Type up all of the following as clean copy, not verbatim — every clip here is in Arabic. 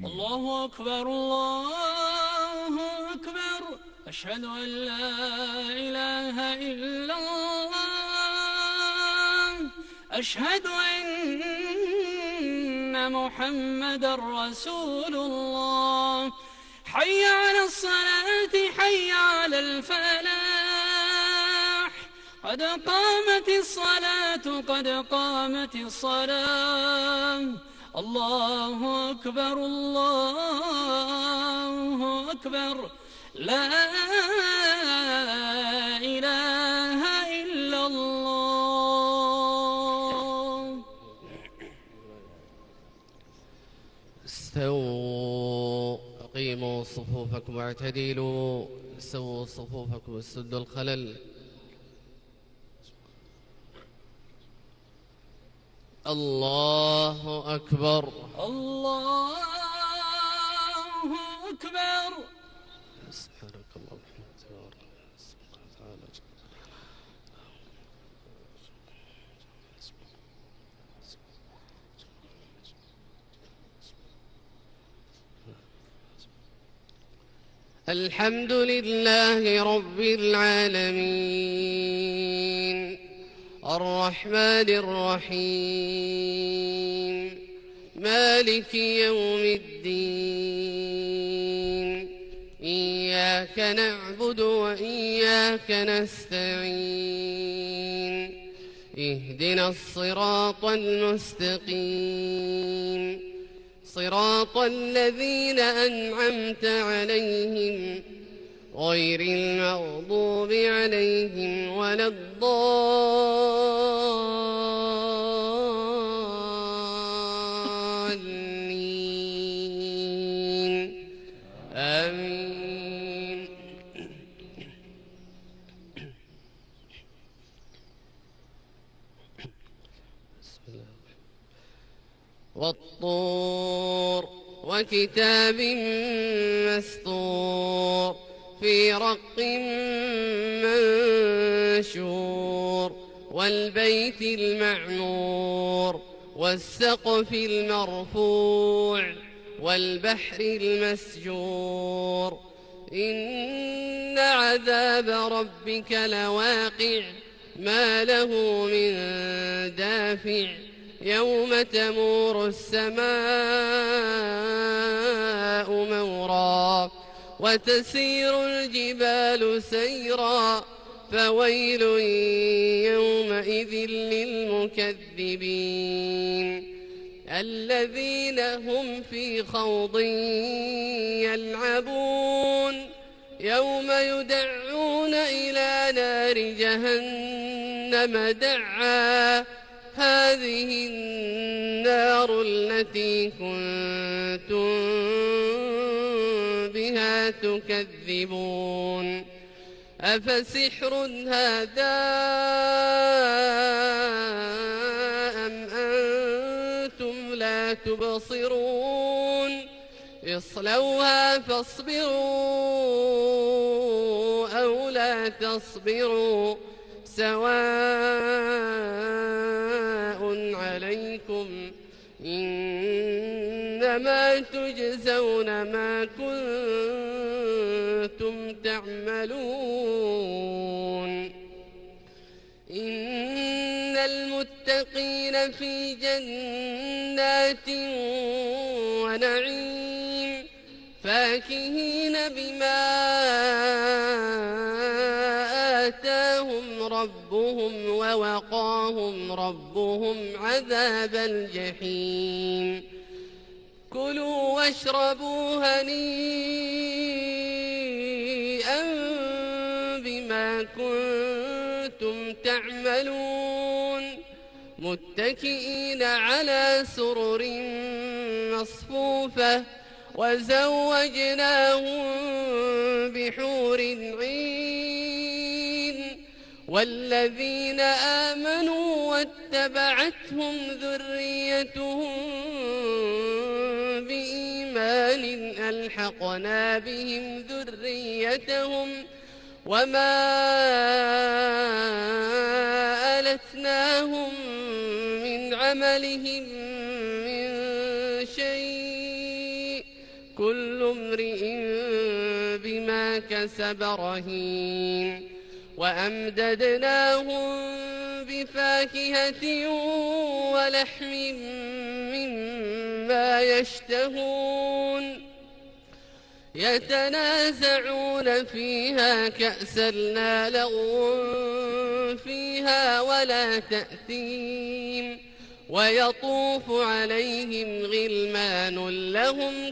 الله أكبر الله أكبر أشهد أن لا إله إلا الله أشهد أن محمدا رسول الله حي على الصلاة حي على الفلاح قد قامت الصلاة قد قامت الصلاة الله أكبر الله أكبر لا إله إلا الله. استووا أقيموا صفوفكم واعتدلوا سووا صفوفكم وسدوا الخلل. الله أكبر الله أكبر. سبحانك اللهم وبحمدك الحمد لله رب العالمين الرحمن الرحيم مالك يوم الدين إياك نعبد وإياك نستعين اهدنا الصراط المستقيم صراط الذين أنعمت عليهم غير المغضوب عليهم ولا الضالين آمين. والطور وكتاب مسطور في رق منشور والبيت المعمور والسقف المرفوع والبحر المسجور إن عذاب ربك لواقع ما له من دافع يوم تمور السماء مورا وتسير الجبال سيرا فويل يومئذ للمكذبين الذين هم في خوض يلعبون يوم يدعون إلى نار جهنم دعا هذه النار التي كنتم بها تكذبون أفسحر هذا أم أنتم لا تبصرون اصلوها فاصبروا أو لا تصبروا سواء عليكم إنما تجزون ما كنتم تعملون إن المتقين في جنات ونعيم فاكهين بما آتاهم ربهم ووقاهم ربهم عذاب الجحيم كلوا واشربوا هنيئا بما كنتم تعملون متكئين على سرر مصفوفة وزوجناهم بحور عين والذين آمنوا واتبعتهم ذريتهم بإيمان ألحقنا بهم ذريتهم وما ألتناهم من عملهم من شيء كل امرئ بما كسب رهين وأمددناهم بفاكهة ولحم مما يشتهون يتنازعون فيها كأسا لا لغو فيها ولا تأثيم ويطوف عليهم غلمان لهم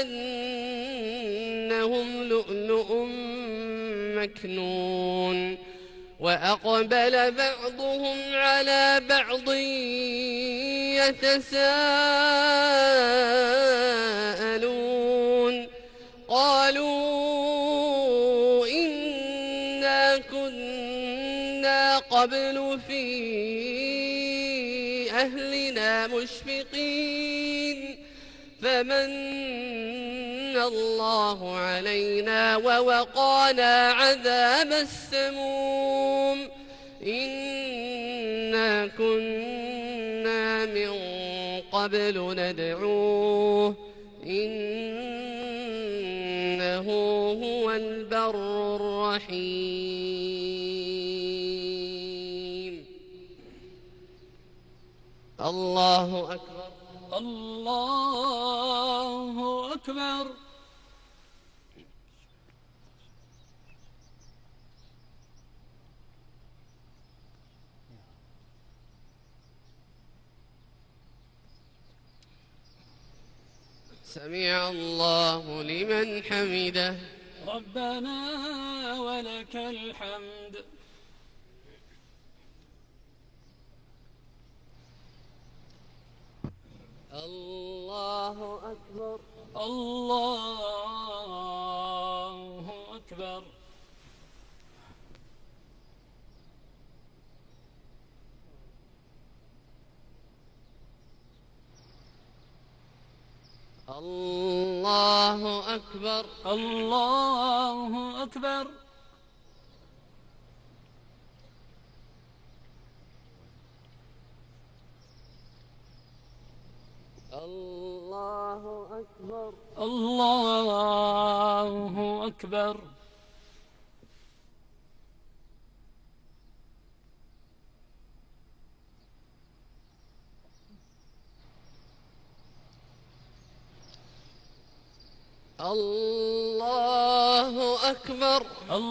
كأنهم لؤلؤ مكنون وأقبل بعضهم على بعض يتساءلون قالوا إنا كنا قبل في أهلنا مشفقين فمن الله علينا ووقانا عذاب السموم إنا كنا من قبل ندعوه إنه هو البر الرحيم الله أكبر الله أكبر سمع الله لمن حمده ربنا ولك الحمد الله أكبر الله أكبر الله أكبر الله أكبر الله أكبر الله أكبر الله أكبر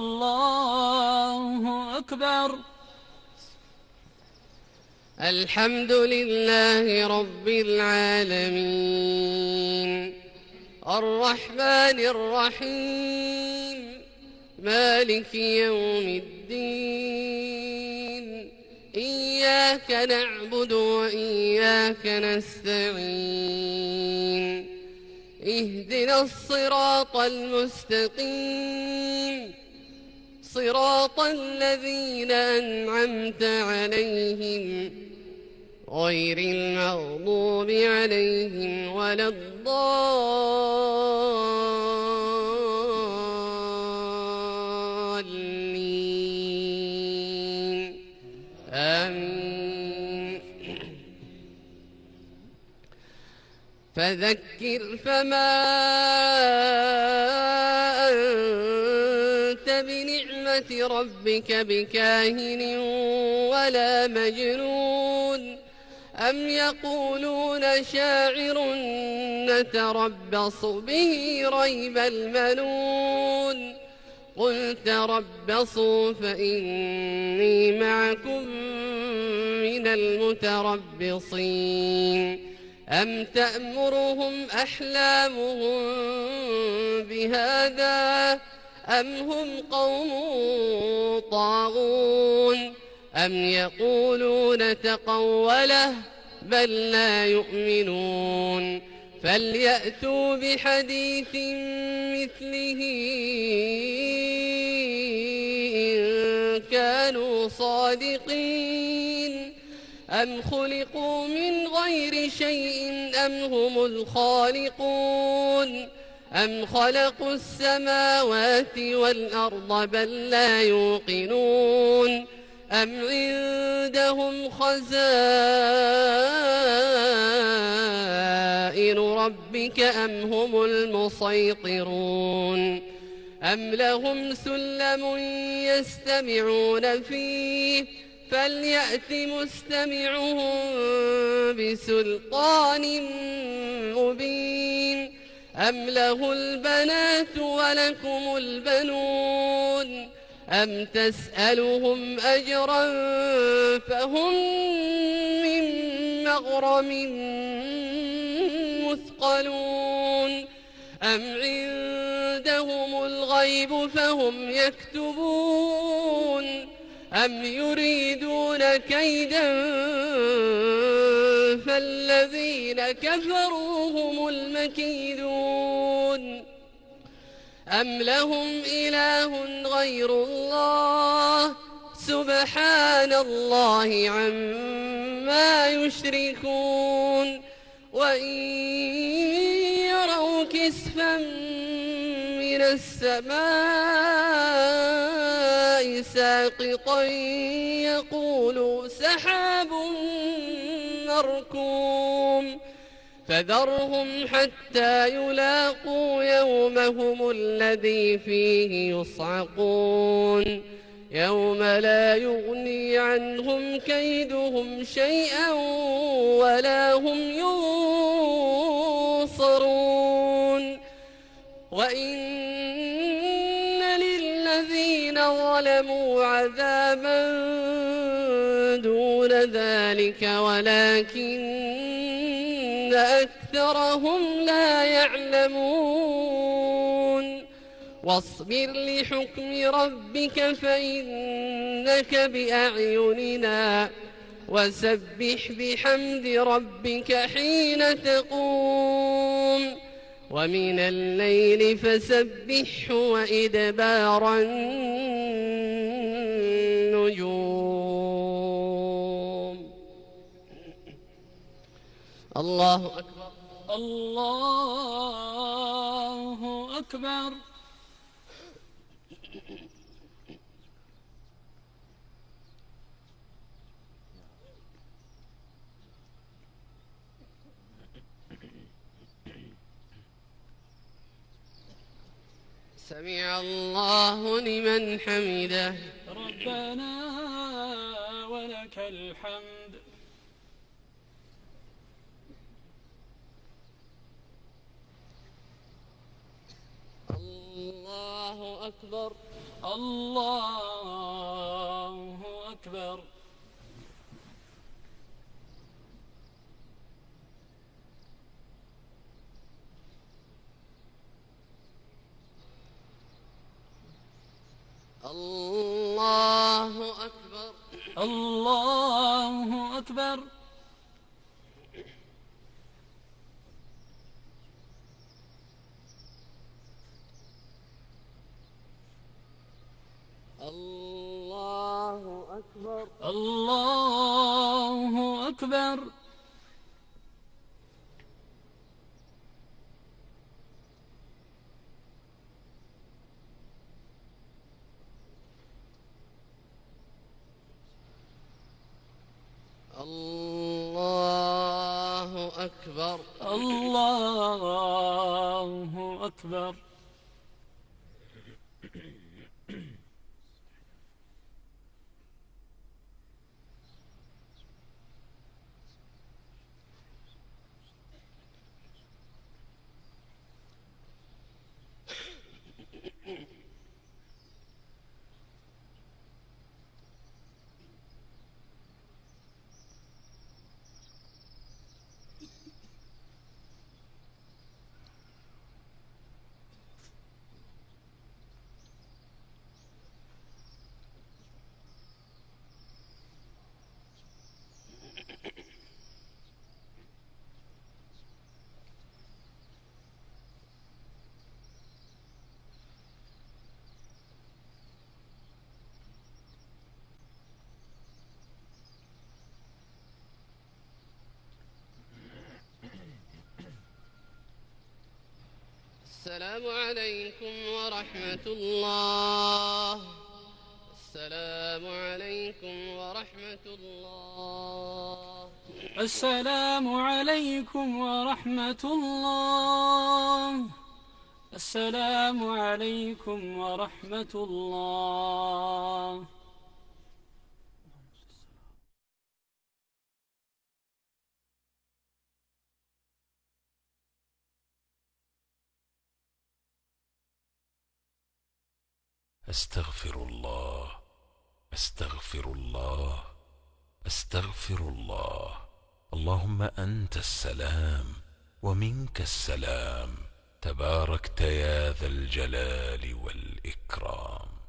الله أكبر الحمد لله رب العالمين الرحمن الرحيم مالك يوم الدين إياك نعبد وإياك نستعين اهدنا الصراط المستقيم صراط الذين أنعمت عليهم غير المغضوب عليهم ولا الضالين آمين فذكر فما أنت بنعمة ربك بكاهن ولا مجنون أم يقولون شاعر نتربص به ريب المنون قل تربصوا فإني معكم من المتربصين أم تأمرهم أحلامهم بهذا أم هم قوم طاغون أم يقولون تقوله بل لا يؤمنون فليأتوا بحديث مثله إن كانوا صادقين أم خلقوا من غير شيء أم هم الخالقون أم خلقوا السماوات والأرض بل لا يوقنون أم عندهم خزائن ربك أم هم المسيطرون أم لهم سلم يستمعون فيه فليأت مستمعهم بسلطان مبين أم له البنات ولكم البنون أم تسألهم أجرا فهم من مغرم مثقلون أم عندهم الغيب فهم يكتبون أم يريدون كيدا فالذين كفروا هم المكيدون أم لهم إله غير الله سبحان الله عما يشركون وإن يروا كسفا من السماء ساقطا يقولوا سحاب مركوم فذرهم حتى يلاقوا يومهم الذي فيه يصعقون يوم لا يغني عنهم كيدهم شيئا ولا هم ينصرون وإن للذين ظلموا عذابا دون ذلك ولكن أكثرهم لا يعلمون واصبر لحكم ربك فإنك بأعيننا وسبح بحمد ربك حين تقوم ومن الليل فسبحه وإدبار النجوم الله أكبر الله أكبر سمع الله لمن حمده ربنا ولك الحمد الله أكبر الله أكبر الله أكبر الله أكبر الله أكبر الله أكبر الله أكبر الله أكبر السلام عليكم ورحمة الله السلام عليكم ورحمة الله. السلام عليكم ورحمة الله. السلام عليكم ورحمة الله. أستغفر الله، أستغفر الله، أستغفر الله. اللهم أنت السلام ومنك السلام، تباركت يا ذا الجلال والإكرام.